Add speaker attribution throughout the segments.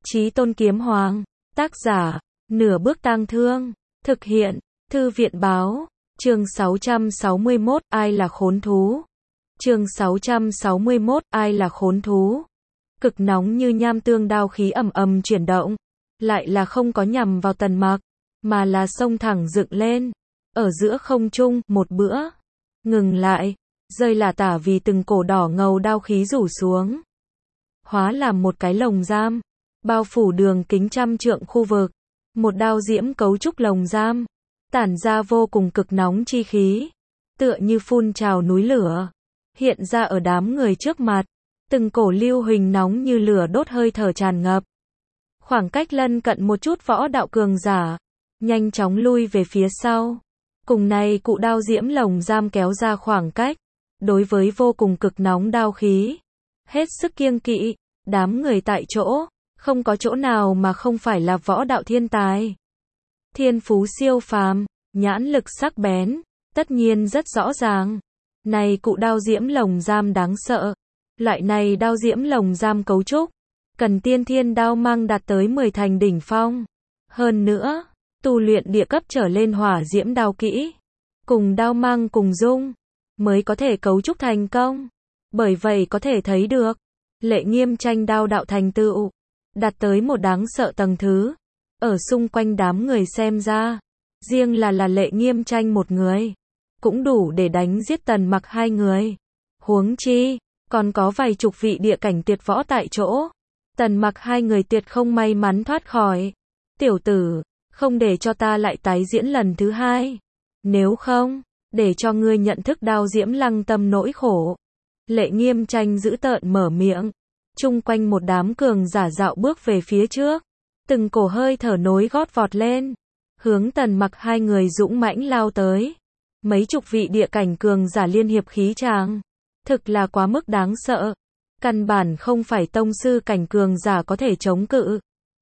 Speaker 1: Chí Tôn Kiếm Hoàng. Tác giả, Nửa Bước Tang Thương. Thực hiện, Thư viện báo. Chương 661, ai là khốn thú? Chương 661, ai là khốn thú? Cực nóng như nham tương đao khí ầm ầm chuyển động, lại là không có nhằm vào Tần Mặc, mà là xông thẳng dựng lên, ở giữa không trung, một bữa, ngừng lại, rơi lả tả vì từng cổ đỏ ngầu đao khí rủ xuống, hóa làm một cái lồng giam, bao phủ đường kính trăm trượng khu vực, một đao diễm cấu trúc lồng giam, tản ra vô cùng cực nóng chi khí, tựa như phun trào núi lửa, hiện ra ở đám người trước mặt, từng cổ lưu huỳnh nóng như lửa đốt hơi thở tràn ngập. Khoảng cách lân cận một chút võ đạo cường giả, nhanh chóng lui về phía sau. Cùng này cụ đao diễm lồng giam kéo ra khoảng cách, đối với vô cùng cực nóng đao khí, hết sức kiêng kỵ, đám người tại chỗ, không có chỗ nào mà không phải là võ đạo thiên tài. Thiên phú siêu phàm, nhãn lực sắc bén, tất nhiên rất rõ ràng. Này cụ đao diễm lồng giam đáng sợ. Loại này đao diễm lồng giam cấu trúc, cần tiên thiên đao mang đạt tới 10 thành đỉnh phong. Hơn nữa, tu luyện địa cấp trở lên hỏa diễm đao kỹ, cùng đao mang cùng dung, mới có thể cấu trúc thành công. Bởi vậy có thể thấy được, Lệ Nghiêm Tranh đao đạo thành tựu, đạt tới một đáng sợ tầng thứ. Ở xung quanh đám người xem ra, riêng là Lệ Nghiêm Tranh một người, cũng đủ để đánh giết Tần Mặc hai người. Huống chi, còn có vài chục vị địa cảnh tuyệt võ tại chỗ. Tần Mặc hai người tuyệt không may mắn thoát khỏi. Tiểu tử, không để cho ta lại tái diễn lần thứ hai. Nếu không, để cho ngươi nhận thức đao diễm lăng tâm nỗi khổ. Lệ Nghiêm Tranh giữ tợn mở miệng. Chung quanh một đám cường giả dạo bước về phía trước. Từng cổ hơi thở nối gót vọt lên. Hướng Tần Mặc hai người dũng mãnh lao tới. Mấy chục vị địa cảnh cường giả liên hiệp khí tràng. Thực là quá mức đáng sợ. Căn bản không phải tông sư cảnh cường giả có thể chống cự.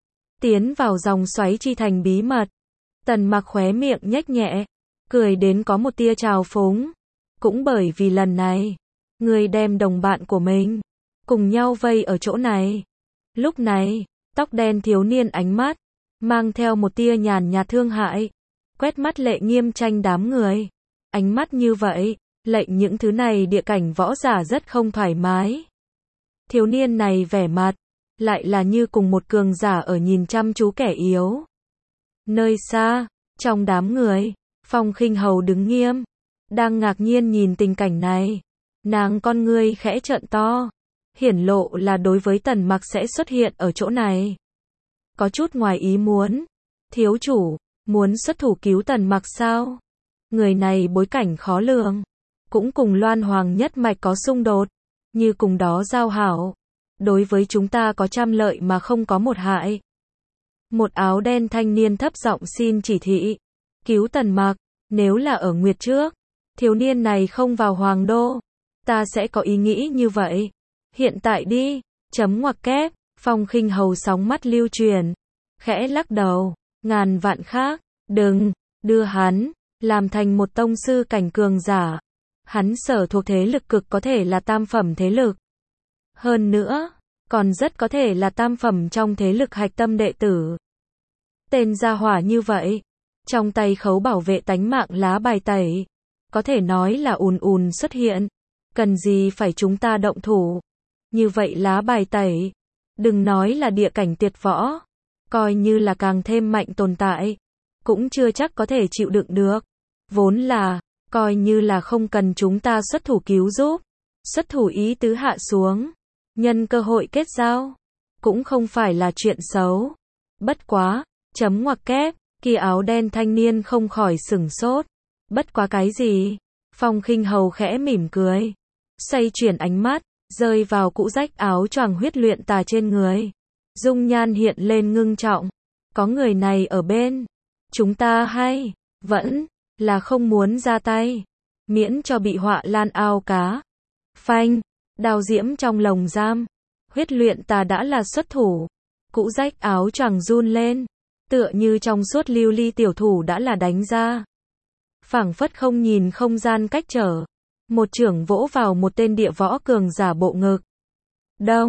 Speaker 1: Tiến vào dòng xoáy chi thành bí mật. Tần Mặc khóe miệng nhếch nhẹ, cười đến có một tia trào phúng. Cũng bởi vì lần này, người đem đồng bạn của mình cùng nhau vây ở chỗ này. Lúc này, tóc đen thiếu niên ánh mắt mang theo một tia nhàn nhạt thương hại, quét mắt Lệ Nghiêm Tranh đám người. Ánh mắt như vậy, lệnh những thứ này địa cảnh võ giả rất không thoải mái. Thiếu niên này vẻ mặt, lại là như cùng một cường giả ở nhìn chăm chú kẻ yếu. Nơi xa, trong đám người, Phong Khinh Hầu đứng nghiêm, đang ngạc nhiên nhìn tình cảnh này. Nàng con ngươi khẽ trợn to, hiển lộ là đối với Tần Mặc sẽ xuất hiện ở chỗ này. Có chút ngoài ý muốn. Thiếu chủ, muốn xuất thủ cứu Tần Mặc sao? Người này bối cảnh khó lường, cũng cùng Loan Hoàng nhất mạch có xung đột, như cùng đó giao hảo. Đối với chúng ta có trăm lợi mà không có một hại. Một áo đen thanh niên thấp giọng xin chỉ thị. Cứu Tần Mặc, nếu là ở Nguyệt trước, thiếu niên này không vào Hoàng đô, ta sẽ có ý nghĩ như vậy. Hiện tại đi, chấm ngoặc kép, Phong Khinh Hầu sóng mắt lưu truyền, khẽ lắc đầu, ngàn vạn khác, đừng, đưa hắn, làm thành một tông sư cảnh cường giả. Hắn sở thuộc thế lực cực có thể là tam phẩm thế lực. Hơn nữa, còn rất có thể là tam phẩm trong thế lực hạch tâm đệ tử. Tên gia hỏa như vậy, trong tay khấu bảo vệ tánh mạng lá bài tẩy, có thể nói là ùn ùn xuất hiện. Cần gì phải chúng ta động thủ? Như vậy lá bài tẩy, đừng nói là địa cảnh tuyệt võ, coi như là càng thêm mạnh tồn tại, cũng chưa chắc có thể chịu đựng được. Vốn là, coi như là không cần chúng ta xuất thủ cứu giúp, xuất thủ ý tứ hạ xuống, nhân cơ hội kết giao, cũng không phải là chuyện xấu. Bất quá, chấm ngoặc kép, kia áo đen thanh niên không khỏi sửng sốt. Bất quá cái gì? Phong Khinh Hầu khẽ mỉm cười, xoay chuyển ánh mắt, rơi vào cũ rách áo choàng huyết luyện tà trên người. Dung nhan hiện lên ngưng trọng. Có người này ở bên, chúng ta hay vẫn là không muốn ra tay, miễn cho bị họa lan ao cá. Phanh, đao diễm trong lồng giam, huyết luyện tà đã là xuất thủ. Cũ rách áo choàng run lên, tựa như trong suốt lưu ly tiểu thủ đã là đánh ra. Phảng phất không nhìn không gian cách trở, một chưởng vỗ vào một tên địa võ cường giả bộ ngực. Đông,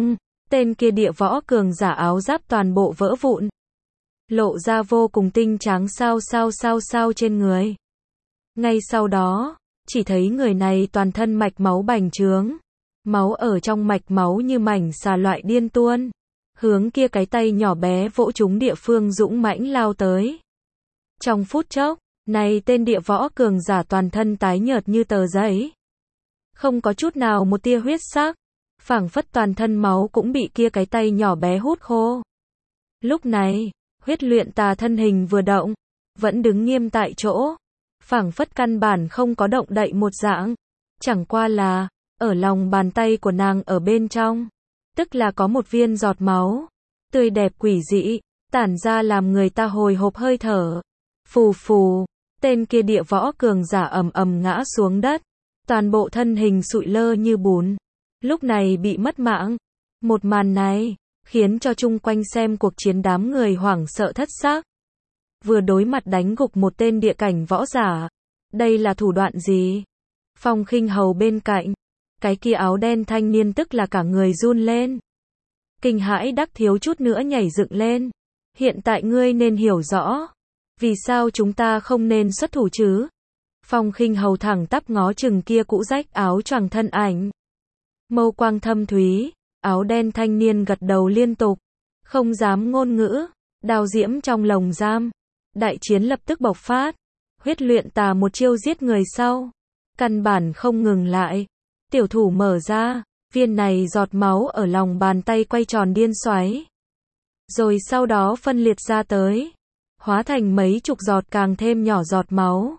Speaker 1: tên kia địa võ cường giả áo giáp toàn bộ vỡ vụn, lộ ra vô cùng tinh trắng sao trên người. Ngay sau đó, chỉ thấy người này toàn thân mạch máu bành trướng, máu ở trong mạch máu như mảnh xà loại điên tuôn, hướng kia cái tay nhỏ bé vỗ trúng địa phương dũng mãnh lao tới. Trong phút chốc, này tên địa võ cường giả toàn thân tái nhợt như tờ giấy, không có chút nào một tia huyết sắc, phảng phất toàn thân máu cũng bị kia cái tay nhỏ bé hút khô. Lúc này, Huyết Luyện Tà thân hình vừa động, vẫn đứng nghiêm tại chỗ, phảng phất căn bản không có động đậy một dạng, chẳng qua là, ở lòng bàn tay của nàng ở bên trong, tức là có một viên giọt máu, tươi đẹp quỷ dị, tản ra làm người ta hồi hộp hơi thở. Phù phù, tên kia địa võ cường giả ầm ầm ngã xuống đất, toàn bộ thân hình sụi lơ như bùn, lúc này bị mất mạng. Một màn này, khiến cho chung quanh xem cuộc chiến đám người hoảng sợ thất xác. Vừa đối mặt đánh gục một tên địa cảnh võ giả, đây là thủ đoạn gì? Phong Khinh Hầu bên cạnh, cái kia áo đen thanh niên tức là cả người run lên. Kinh hãi đắc thiếu chút nữa nhảy dựng lên. Hiện tại ngươi nên hiểu rõ, vì sao chúng ta không nên xuất thủ chứ? Phong Khinh Hầu thẳng tắp ngó chừng kia cũ rách áo choàng thân ảnh. Mâu quang thâm thúy, áo đen thanh niên gật đầu liên tục, không dám ngôn ngữ, đao diễm trong lồng giam. Đại chiến lập tức bộc phát, Huyết Luyện Tà một chiêu giết người sau, căn bản không ngừng lại. Tiểu thủ mở ra, viên này giọt máu ở lòng bàn tay quay tròn điên xoáy. Rồi sau đó phân liệt ra tới, hóa thành mấy chục giọt càng thêm nhỏ giọt máu.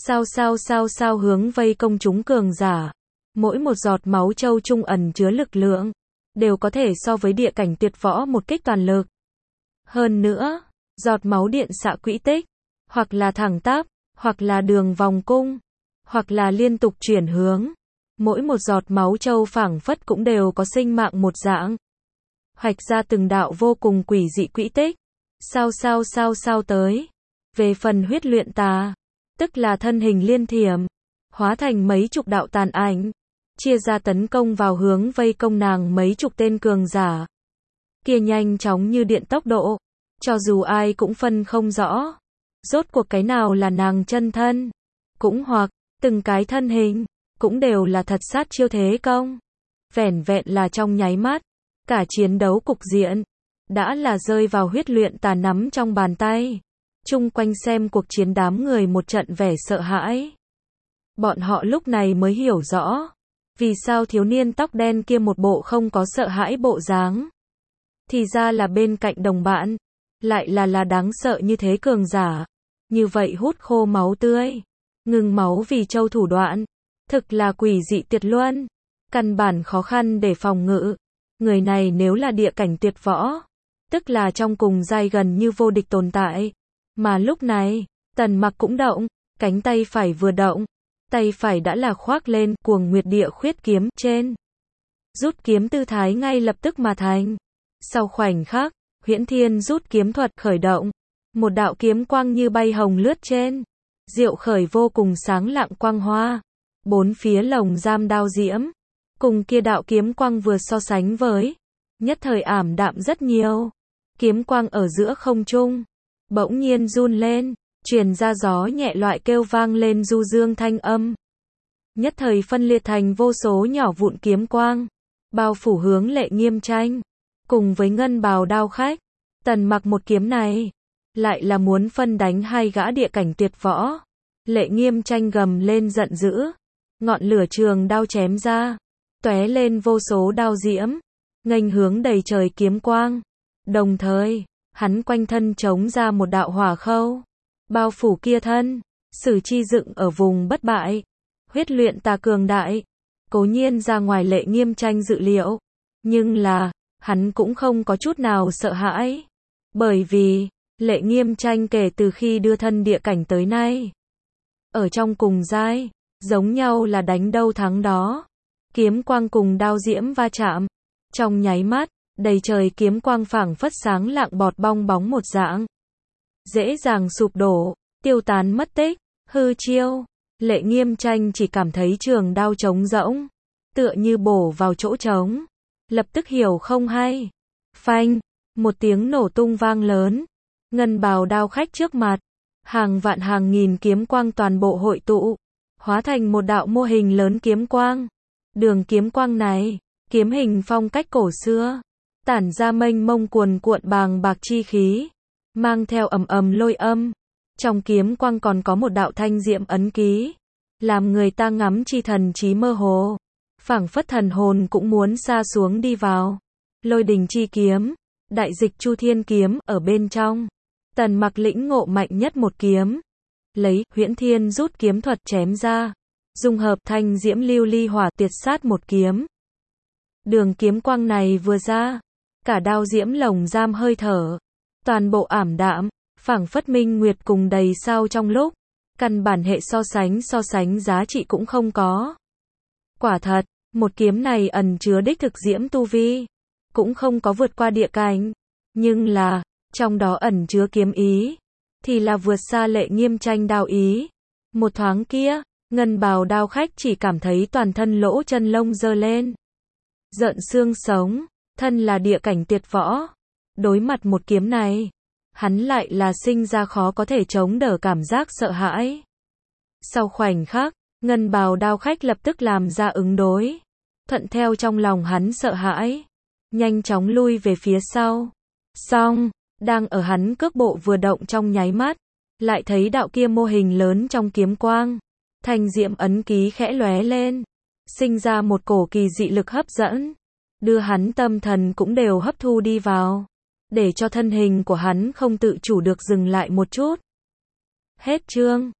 Speaker 1: Sao hướng vây công chúng cường giả. Mỗi một giọt máu châu trung ẩn chứa lực lượng, đều có thể so với địa cảnh tuyệt võ một kích toàn lực. Hơn nữa, giọt máu điện xạ quỹ tích, hoặc là thẳng tắp, hoặc là đường vòng cung, hoặc là liên tục chuyển hướng. Mỗi một giọt máu châu phảng phất cũng đều có sinh mạng một dạng, hoạch ra từng đạo vô cùng quỷ dị quỹ tích. Sao tới. Về phần Huyết Luyện Tà, tức là thân hình liên thiểm, hóa thành mấy chục đạo tàn ảnh, chia ra tấn công vào hướng vây công nàng mấy chục tên cường giả. Kia nhanh chóng như điện tốc độ, cho dù ai cũng phân không rõ, rốt cuộc cái nào là nàng chân thân, cũng hoặc, từng cái thân hình, cũng đều là thật sát chiêu thế công. Vẻn vẹn là trong nháy mắt, cả chiến đấu cục diện, đã là rơi vào Huyết Luyện Tà nắm trong bàn tay. Chung quanh xem cuộc chiến đám người một trận vẻ sợ hãi. Bọn họ lúc này mới hiểu rõ, vì sao thiếu niên tóc đen kia một bộ không có sợ hãi bộ dáng. Thì ra là bên cạnh đồng bạn, lại là đáng sợ như thế cường giả. Như vậy hút khô máu tươi, ngừng máu vì châu thủ đoạn, thực là quỷ dị tuyệt luân, căn bản khó khăn để phòng ngự. Người này nếu là địa cảnh tuyệt võ, tức là trong cùng giai gần như vô địch tồn tại. Mà lúc này, Tần Mặc cũng động, cánh tay phải vừa động, tay phải đã là khoác lên Cuồng Nguyệt Địa Khuyết kiếm trên. Rút kiếm tư thái ngay lập tức mà thành. Sau khoảnh khắc, Huyễn Thiên rút kiếm thuật khởi động, một đạo kiếm quang như bay hồng lướt trên, diệu khởi vô cùng sáng lạng quang hoa. Bốn phía lồng giam đao diễm, cùng kia đạo kiếm quang vừa so sánh với, nhất thời ảm đạm rất nhiều. Kiếm quang ở giữa không trung, bỗng nhiên run lên, truyền ra gió nhẹ loại kêu vang lên du dương thanh âm. Nhất thời phân liệt thành vô số nhỏ vụn kiếm quang, bao phủ hướng Lệ Nghiêm Tranh, cùng với ngân bào đao khách. Tần Mặc một kiếm này, lại là muốn phân đánh hai gã địa cảnh tuyệt võ. Lệ Nghiêm Tranh gầm lên giận dữ, ngọn lửa trường đao chém ra, tóe lên vô số đao diễm, nghênh hướng đầy trời kiếm quang. Đồng thời, hắn quanh thân chống ra một đạo hỏa khâu, bao phủ kia thân, sử chi dựng ở vùng bất bại. Huyết Luyện Tà cường đại, cố nhiên ra ngoài Lệ Nghiêm Tranh dự liệu, nhưng là, hắn cũng không có chút nào sợ hãi, bởi vì, Lệ Nghiêm Tranh kể từ khi đưa thân địa cảnh tới nay, ở trong cùng giai, giống nhau là đánh đâu thắng đó. Kiếm quang cùng đao diễm va chạm, trong nháy mắt, đầy trời kiếm quang phảng phất sáng lạng bọt bong bóng một dạng, dễ dàng sụp đổ, tiêu tán mất tích. Hư chiêu, Lệ Nghiêm Tranh chỉ cảm thấy trường đao trống rỗng, tựa như bổ vào chỗ trống, lập tức hiểu không hay. Phanh, một tiếng nổ tung vang lớn. Ngân bào đao khách trước mặt, hàng vạn hàng nghìn kiếm quang toàn bộ hội tụ, hóa thành một đạo mô hình lớn kiếm quang. Đường kiếm quang này, kiếm hình phong cách cổ xưa, tản ra mênh mông cuồn cuộn bàng bạc chi khí, mang theo ầm ầm lôi âm. Trong kiếm quang còn có một đạo thanh diệm ấn ký, làm người ta ngắm chi thần trí mơ hồ, phảng phất thần hồn cũng muốn sa xuống đi vào. Lôi đình chi kiếm, đại dịch chu thiên kiếm ở bên trong. Tần Mặc lĩnh ngộ mạnh nhất một kiếm, lấy huyễn thiên rút kiếm thuật chém ra, dung hợp thanh diễm lưu ly hỏa tiệt sát một kiếm. Đường kiếm quang này vừa ra, cả đao diễm lồng giam hơi thở, toàn bộ ảm đạm, phảng phất minh nguyệt cùng đầy sao trong lúc, căn bản hệ so sánh giá trị cũng không có. Quả thật, một kiếm này ẩn chứa đích thực diễm tu vi, cũng không có vượt qua địa cảnh, nhưng là, trong đó ẩn chứa kiếm ý, thì là vượt xa lệ nghiêm tranh đao ý. Một thoáng kia, ngân bào đao khách chỉ cảm thấy toàn thân lỗ chân lông giơ lên, rợn xương sống, thân là địa cảnh tuyệt võ. Đối mặt một kiếm này, hắn lại là sinh ra khó có thể chống đỡ cảm giác sợ hãi. Sau khoảnh khắc, ngân bào đao khách lập tức làm ra ứng đối, thuận theo trong lòng hắn sợ hãi, nhanh chóng lui về phía sau. Xong, đang ở hắn cước bộ vừa động trong nháy mắt, lại thấy đạo kia mô hình lớn trong kiếm quang, thanh diệm ấn ký khẽ lóe lên, sinh ra một cổ kỳ dị lực hấp dẫn, đưa hắn tâm thần cũng đều hấp thu đi vào, để cho thân hình của hắn không tự chủ được dừng lại một chút. Hết chương.